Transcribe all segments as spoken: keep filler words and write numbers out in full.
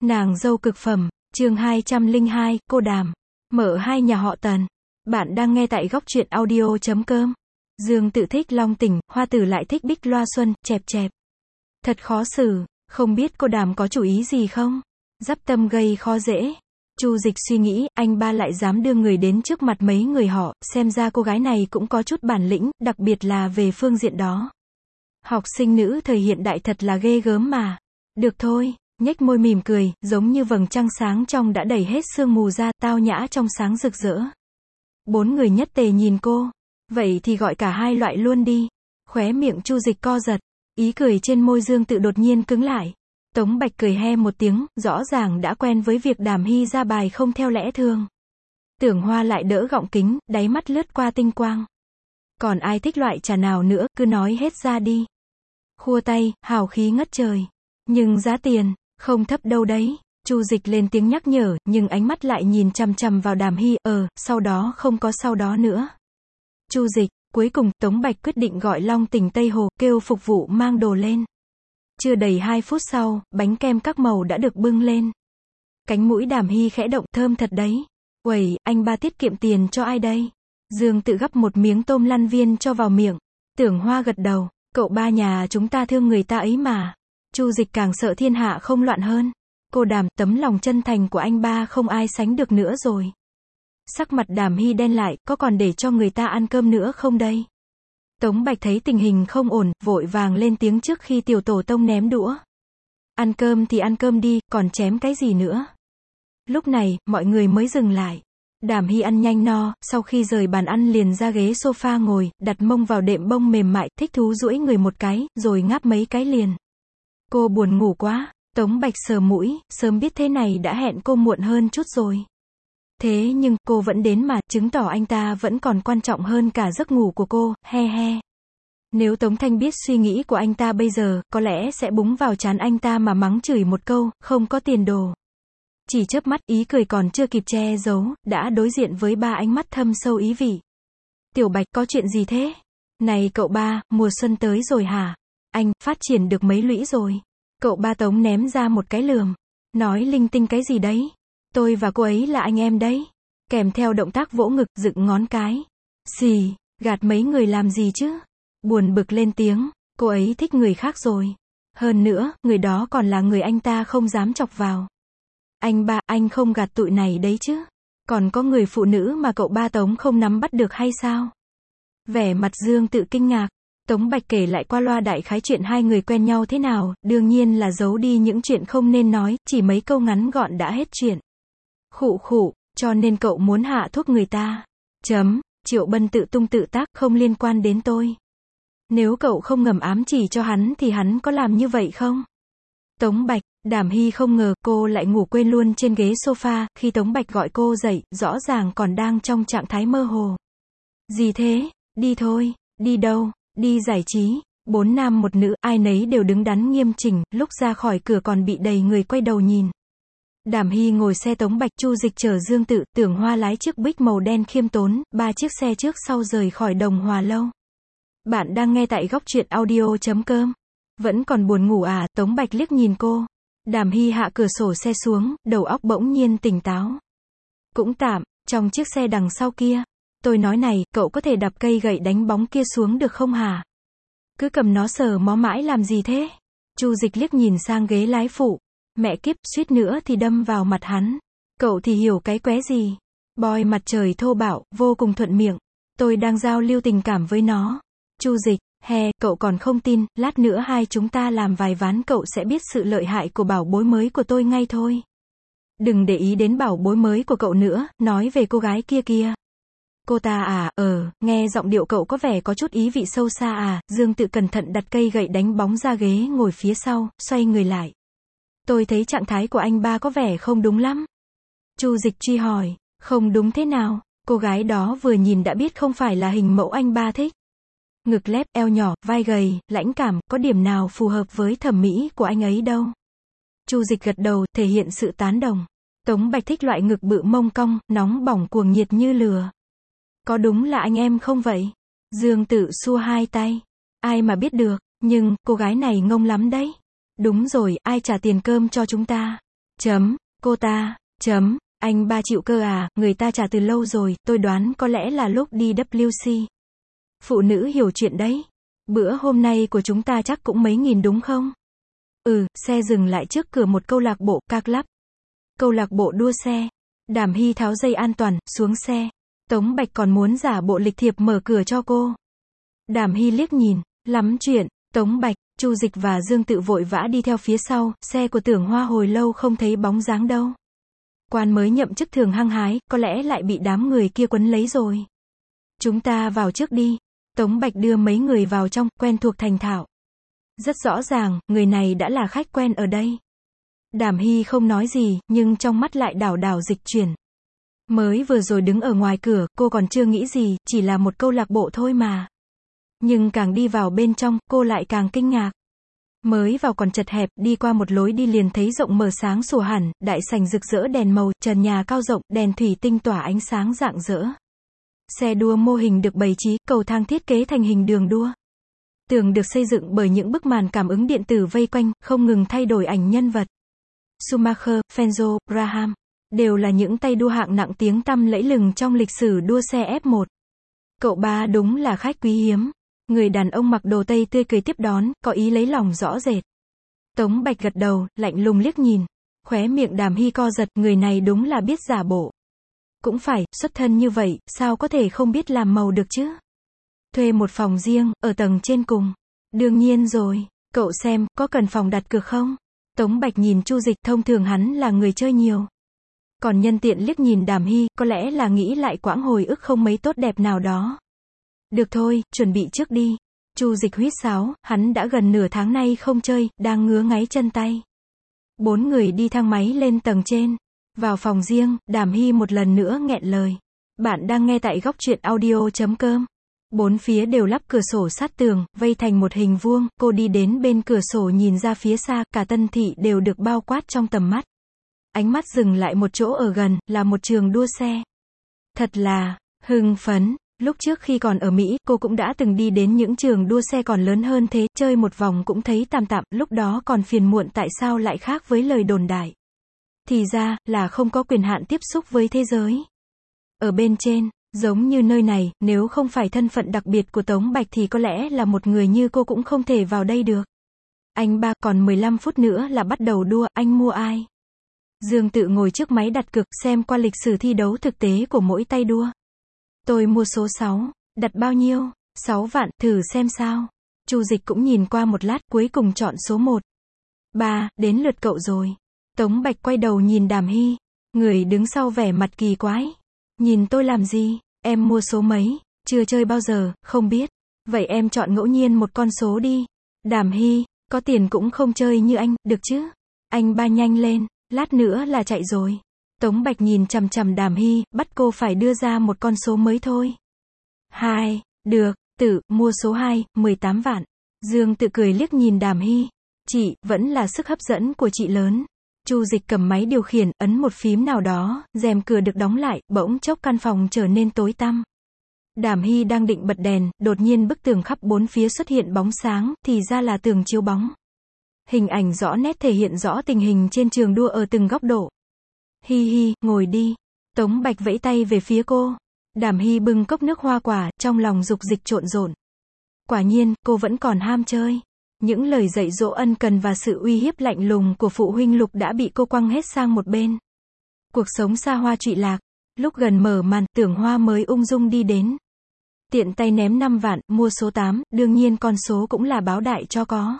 Nàng dâu cực phẩm, chương hai trăm lẻ hai, cô Đàm. Mở hai nhà họ Tần. Bạn đang nghe tại góc truyện audio chấm com. Dương Tự thích long tỉnh, Hoa Tử lại thích bích loa xuân, chẹp chẹp. Thật khó xử, không biết cô Đàm có chủ ý gì không? Dắp tâm gây khó dễ. Chu Dịch suy nghĩ, anh ba lại dám đưa người đến trước mặt mấy người họ, xem ra cô gái này cũng có chút bản lĩnh, đặc biệt là về phương diện đó. Học sinh nữ thời hiện đại thật là ghê gớm mà. Được thôi, nhếch môi mỉm cười, giống như vầng trăng sáng trong đã đẩy hết sương mù ra, tao nhã trong sáng rực rỡ. Bốn người nhất tề nhìn cô. Vậy thì gọi cả hai loại luôn đi. Khóe miệng Chu Dịch co giật, ý cười trên môi Dương Tự đột nhiên cứng lại. Tống Bạch cười he một tiếng, rõ ràng đã quen với việc Đàm Hy ra bài không theo lẽ thường. Tưởng Hoa lại đỡ gọng kính, đáy mắt lướt qua tinh quang. Còn ai thích loại trà nào nữa, cứ nói hết ra đi. Khua tay, hào khí ngất trời. Nhưng giá tiền, không thấp đâu đấy. Chu Dịch lên tiếng nhắc nhở, nhưng ánh mắt lại nhìn chằm chằm vào Đàm Hy, ờ, sau đó không có sau đó nữa. Chu Dịch, cuối cùng, Tống Bạch quyết định gọi Long Tỉnh Tây Hồ, kêu phục vụ mang đồ lên. Chưa đầy hai phút sau, bánh kem các màu đã được bưng lên. Cánh mũi Đàm Hy khẽ động, thơm thật đấy. Uầy, anh ba tiết kiệm tiền cho ai đây? Dương Tự gắp một miếng tôm lăn viên cho vào miệng. Tưởng Hoa gật đầu, cậu ba nhà chúng ta thương người ta ấy mà. Chu Dịch càng sợ thiên hạ không loạn hơn. Cô Đàm, tấm lòng chân thành của anh ba không ai sánh được nữa rồi. Sắc mặt Đàm Hy đen lại, có còn để cho người ta ăn cơm nữa không đây? Tống Bạch thấy tình hình không ổn, vội vàng lên tiếng trước khi tiểu tổ tông ném đũa. Ăn cơm thì ăn cơm đi, còn chém cái gì nữa? Lúc này, mọi người mới dừng lại. Đàm Hy ăn nhanh no, sau khi rời bàn ăn liền ra ghế sofa ngồi, đặt mông vào đệm bông mềm mại, thích thú duỗi người một cái, rồi ngáp mấy cái liền. Cô buồn ngủ quá. Tống Bạch sờ mũi, sớm biết thế này đã hẹn cô muộn hơn chút rồi. Thế nhưng, cô vẫn đến mà, chứng tỏ anh ta vẫn còn quan trọng hơn cả giấc ngủ của cô, he he. Nếu Tống Thanh biết suy nghĩ của anh ta bây giờ, có lẽ sẽ búng vào trán anh ta mà mắng chửi một câu, không có tiền đồ. Chỉ chớp mắt, ý cười còn chưa kịp che giấu, đã đối diện với ba ánh mắt thâm sâu ý vị. Tiểu Bạch, có chuyện gì thế? Này cậu ba, mùa xuân tới rồi hả? Anh, phát triển được mấy lũy rồi? Cậu ba Tống ném ra một cái lườm. Nói linh tinh cái gì đấy? Tôi và cô ấy là anh em đấy. Kèm theo động tác vỗ ngực, dựng ngón cái. Xì, gạt mấy người làm gì chứ? Buồn bực lên tiếng, cô ấy thích người khác rồi. Hơn nữa, người đó còn là người anh ta không dám chọc vào. Anh ba, anh không gạt tụi này đấy chứ? Còn có người phụ nữ mà cậu ba Tống không nắm bắt được hay sao? Vẻ mặt Dương Tự kinh ngạc. Tống Bạch kể lại qua loa đại khái chuyện hai người quen nhau thế nào, đương nhiên là giấu đi những chuyện không nên nói, chỉ mấy câu ngắn gọn đã hết chuyện. Khụ khụ, cho nên cậu muốn hạ thuốc người ta. Chấm, Triệu Bân tự tung tự tác, không liên quan đến tôi. Nếu cậu không ngầm ám chỉ cho hắn thì hắn có làm như vậy không? Tống Bạch, Đàm Hy không ngờ cô lại ngủ quên luôn trên ghế sofa, khi Tống Bạch gọi cô dậy, rõ ràng còn đang trong trạng thái mơ hồ. Gì thế? Đi thôi. Đi đâu? Đi giải trí. Bốn nam một nữ, ai nấy đều đứng đắn nghiêm chỉnh, lúc ra khỏi cửa còn bị đầy người quay đầu nhìn. Đàm Hy ngồi xe Tống Bạch, Chu Dịch chở Dương Tự, Tưởng Hoa lái chiếc Bích màu đen khiêm tốn, ba chiếc xe trước sau rời khỏi Đồng Hòa Lâu. Bạn đang nghe tại góc truyện audio chấm com. Vẫn còn buồn ngủ à? Tống Bạch liếc nhìn cô. Đàm Hy hạ cửa sổ xe xuống, đầu óc bỗng nhiên tỉnh táo. Cũng tạm, trong chiếc xe đằng sau kia. Tôi nói này, cậu có thể đập cây gậy đánh bóng kia xuống được không hả? Cứ cầm nó sờ mó mãi làm gì thế? Chu Dịch liếc nhìn sang ghế lái phụ. Mẹ kiếp, suýt nữa thì đâm vào mặt hắn. Cậu thì hiểu cái qué gì? Boy mặt trời thô bạo, vô cùng thuận miệng. Tôi đang giao lưu tình cảm với nó. Chu Dịch, he, cậu còn không tin, lát nữa hai chúng ta làm vài ván cậu sẽ biết sự lợi hại của bảo bối mới của tôi ngay thôi. Đừng để ý đến bảo bối mới của cậu nữa, nói về cô gái kia kia. Cô ta à, ờ, nghe giọng điệu cậu có vẻ có chút ý vị sâu xa à. Dương Tự cẩn thận đặt cây gậy đánh bóng ra ghế ngồi phía sau, xoay người lại. Tôi thấy trạng thái của anh ba có vẻ không đúng lắm. Chu Dịch truy hỏi, không đúng thế nào? Cô gái đó vừa nhìn đã biết không phải là hình mẫu anh ba thích. Ngực lép, eo nhỏ, vai gầy, lãnh cảm, có điểm nào phù hợp với thẩm mỹ của anh ấy đâu. Chu Dịch gật đầu, thể hiện sự tán đồng. Tống Bạch thích loại ngực bự mông cong, nóng bỏng cuồng nhiệt như lửa. Có đúng là anh em không vậy? Dương Tự xua hai tay. Ai mà biết được, nhưng, cô gái này ngông lắm đấy. Đúng rồi, ai trả tiền cơm cho chúng ta? Chấm, cô ta, chấm, anh ba chịu cơ à, người ta trả từ lâu rồi, tôi đoán có lẽ là lúc đi W C. Phụ nữ hiểu chuyện đấy. Bữa hôm nay của chúng ta chắc cũng mấy nghìn đúng không? Ừ, xe dừng lại trước cửa một câu lạc bộ, ca club. Câu lạc bộ đua xe. Đàm Hy tháo dây an toàn, xuống xe. Tống Bạch còn muốn giả bộ lịch thiệp mở cửa cho cô. Đàm Hy liếc nhìn, lắm chuyện. Tống Bạch, Chu Dịch và Dương Tự vội vã đi theo phía sau, xe của Tưởng Hoa hồi lâu không thấy bóng dáng đâu. Quan mới nhậm chức thường hăng hái, có lẽ lại bị đám người kia quấn lấy rồi. Chúng ta vào trước đi. Tống Bạch đưa mấy người vào trong, quen thuộc thành thạo. Rất rõ ràng, người này đã là khách quen ở đây. Đàm Hy không nói gì, nhưng trong mắt lại đảo đảo dịch chuyển. Mới vừa rồi đứng ở ngoài cửa, cô còn chưa nghĩ gì, chỉ là một câu lạc bộ thôi mà. Nhưng càng đi vào bên trong, cô lại càng kinh ngạc. Mới vào còn chật hẹp, đi qua một lối đi liền thấy rộng mở sáng sủa hẳn, đại sảnh rực rỡ đèn màu, trần nhà cao rộng, đèn thủy tinh tỏa ánh sáng rạng rỡ. Xe đua mô hình được bày trí, cầu thang thiết kế thành hình đường đua. Tường được xây dựng bởi những bức màn cảm ứng điện tử vây quanh, không ngừng thay đổi ảnh nhân vật. Schumacher, Fenzo, Brabham, đều là những tay đua hạng nặng tiếng tăm lẫy lừng trong lịch sử đua xe F một. Cậu ba đúng là khách quý hiếm. Người đàn ông mặc đồ Tây tươi cười tiếp đón, có ý lấy lòng rõ rệt. Tống Bạch gật đầu, lạnh lùng liếc nhìn. Khóe miệng Đàm Hy co giật, người này đúng là biết giả bộ. Cũng phải, xuất thân như vậy, sao có thể không biết làm màu được chứ? Thuê một phòng riêng, ở tầng trên cùng. Đương nhiên rồi, cậu xem, có cần phòng đặt cược không? Tống Bạch nhìn Chu Dịch, thông thường hắn là người chơi nhiều. Còn nhân tiện liếc nhìn Đàm Hy, có lẽ là nghĩ lại quãng hồi ức không mấy tốt đẹp nào đó. Được thôi, chuẩn bị trước đi. Chu Dịch huýt sáo, hắn đã gần nửa tháng nay không chơi, đang ngứa ngáy chân tay. Bốn người đi thang máy lên tầng trên. Vào phòng riêng, Đàm Hy một lần nữa nghẹn lời. Bạn đang nghe tại góc truyện audio chấm com. Bốn phía đều lắp cửa sổ sát tường, vây thành một hình vuông, cô đi đến bên cửa sổ nhìn ra phía xa, cả Tân Thị đều được bao quát trong tầm mắt. Ánh mắt dừng lại một chỗ ở gần, là một trường đua xe. Thật là hưng phấn. Lúc trước khi còn ở Mỹ, cô cũng đã từng đi đến những trường đua xe còn lớn hơn thế, chơi một vòng cũng thấy tạm tạm, lúc đó còn phiền muộn tại sao lại khác với lời đồn đại. Thì ra, là không có quyền hạn tiếp xúc với thế giới. Ở bên trên, giống như nơi này, nếu không phải thân phận đặc biệt của Tống Bạch thì có lẽ là một người như cô cũng không thể vào đây được. Anh ba, còn mười lăm phút nữa là bắt đầu đua, anh mua ai? Dương Tự ngồi trước máy đặt cược, xem qua lịch sử thi đấu thực tế của mỗi tay đua. Tôi mua số sáu, đặt bao nhiêu? sáu vạn, thử xem sao. Chu Dịch cũng nhìn qua một lát, cuối cùng chọn số một. Ba, đến lượt cậu rồi. Tống Bạch quay đầu nhìn Đàm Hy. Người đứng sau vẻ mặt kỳ quái. Nhìn tôi làm gì? Em mua số mấy? Chưa chơi bao giờ, không biết. Vậy em chọn ngẫu nhiên một con số đi. Đàm Hy, có tiền cũng không chơi như anh, được chứ? Anh ba nhanh lên, lát nữa là chạy rồi. Tống Bạch nhìn chằm chằm Đàm Hy, bắt cô phải đưa ra một con số mới thôi. Hai, được, Tự, mua số hai, mười tám vạn. Dương Tự cười liếc nhìn Đàm Hy. Chị, vẫn là sức hấp dẫn của chị lớn. Chu Dịch cầm máy điều khiển, ấn một phím nào đó, rèm cửa được đóng lại, bỗng chốc căn phòng trở nên tối tăm. Đàm Hy đang định bật đèn, đột nhiên bức tường khắp bốn phía xuất hiện bóng sáng, thì ra là tường chiếu bóng. Hình ảnh rõ nét thể hiện rõ tình hình trên trường đua ở từng góc độ. Hi hi, ngồi đi. Tống Bạch vẫy tay về phía cô. Đàm Hy bưng cốc nước hoa quả, trong lòng dục dịch trộn rộn. Quả nhiên, cô vẫn còn ham chơi. Những lời dạy dỗ ân cần và sự uy hiếp lạnh lùng của phụ huynh Lục đã bị cô quăng hết sang một bên. Cuộc sống xa hoa trụy lạc. Lúc gần mở màn, Tưởng Hoa mới ung dung đi đến. Tiện tay ném năm vạn, mua số tám, đương nhiên con số cũng là báo đại cho có.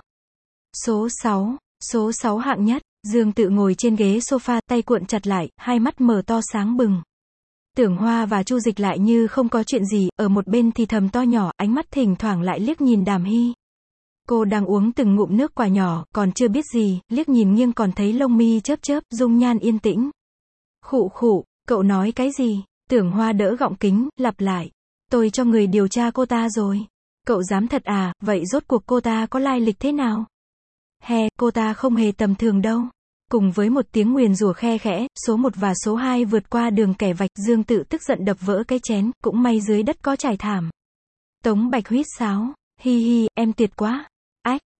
Số sáu, số sáu hạng nhất. Dương Tự ngồi trên ghế sofa, tay cuộn chặt lại, hai mắt mở to sáng bừng. Tưởng Hoa và Chu Dịch lại như không có chuyện gì, ở một bên thì thầm to nhỏ, ánh mắt thỉnh thoảng lại liếc nhìn Đàm Hy. Cô đang uống từng ngụm nước quả nhỏ, còn chưa biết gì, liếc nhìn nghiêng còn thấy lông mi chớp chớp, dung nhan yên tĩnh. Khụ khụ, cậu nói cái gì? Tưởng Hoa đỡ gọng kính, lặp lại. Tôi cho người điều tra cô ta rồi. Cậu dám thật à, vậy rốt cuộc cô ta có lai lịch thế nào? He, cô ta không hề tầm thường đâu. Cùng với một tiếng nguyền rủa khe khẽ, số một và số hai vượt qua đường kẻ vạch, Dương Tự tức giận đập vỡ cái chén, cũng may dưới đất có trải thảm. Tống Bạch huýt sáo. Hi hi, em tuyệt quá. Ách,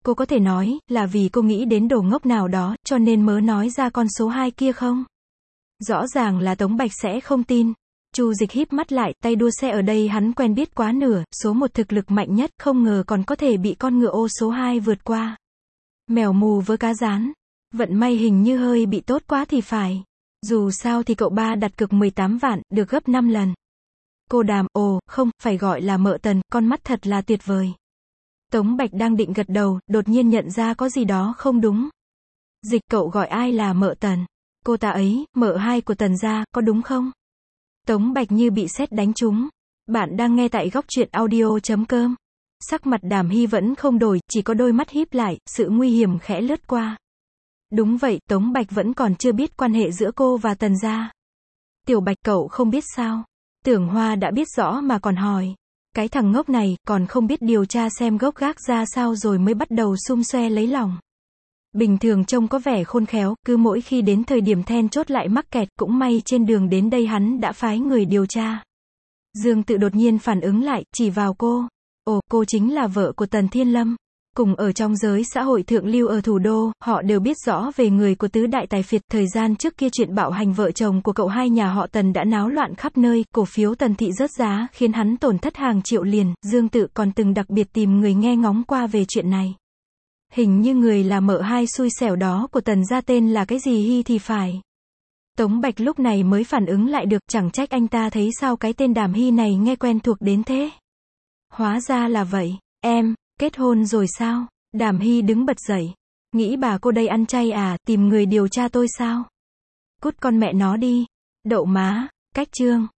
Cô có thể nói, là vì cô nghĩ đến đồ ngốc nào đó, cho nên mớ nói ra con số hai kia không? Rõ ràng là Tống Bạch sẽ không tin. Chu Dịch híp mắt lại, tay đua xe ở đây hắn quen biết quá nửa, số một thực lực mạnh nhất, không ngờ còn có thể bị con ngựa ô số hai vượt qua. Mèo mù với cá rán. Vận may hình như hơi bị tốt quá thì phải. Dù sao thì cậu ba đặt cược mười tám vạn, được gấp năm lần. Cô Đàm, ồ, không, phải gọi là Mợ Tần, con mắt thật là tuyệt vời. Tống Bạch đang định gật đầu, đột nhiên nhận ra có gì đó không đúng. Dịch, cậu gọi ai là Mợ Tần? Cô ta ấy, mợ hai của Tần gia, có đúng không? Tống Bạch như bị sét đánh trúng. Bạn đang nghe tại góc truyện audio chấm com. Sắc mặt Đàm Hy vẫn không đổi, chỉ có đôi mắt híp lại, sự nguy hiểm khẽ lướt qua. Đúng vậy, Tống Bạch vẫn còn chưa biết quan hệ giữa cô và Tần gia. Tiểu Bạch, cậu không biết sao? Tưởng Hoa đã biết rõ mà còn hỏi. Cái thằng ngốc này, còn không biết điều tra xem gốc gác ra sao rồi mới bắt đầu xung xoe lấy lòng. Bình thường trông có vẻ khôn khéo, cứ mỗi khi đến thời điểm then chốt lại mắc kẹt, cũng may trên đường đến đây hắn đã phái người điều tra. Dương Tự đột nhiên phản ứng lại, chỉ vào cô. Ồ, cô chính là vợ của Tần Thiên Lâm. Cùng ở trong giới xã hội thượng lưu ở thủ đô, họ đều biết rõ về người của tứ đại tài phiệt. Thời gian trước kia chuyện bạo hành vợ chồng của cậu hai nhà họ Tần đã náo loạn khắp nơi, cổ phiếu Tần thị rớt giá, khiến hắn tổn thất hàng triệu liền. Dương Tự còn từng đặc biệt tìm người nghe ngóng qua về chuyện này. Hình như người là mợ hai xui xẻo đó của Tần gia tên là cái gì Hy thì phải. Tống Bạch lúc này mới phản ứng lại được, chẳng trách anh ta thấy sao cái tên Đàm Hy này nghe quen thuộc đến thế. Hóa ra là vậy. Em, kết hôn rồi sao? Đàm Hy đứng bật dậy. Nghĩ bà cô đây ăn chay à, tìm người điều tra tôi sao? Cút con mẹ nó đi. Đậu má. Cách chương.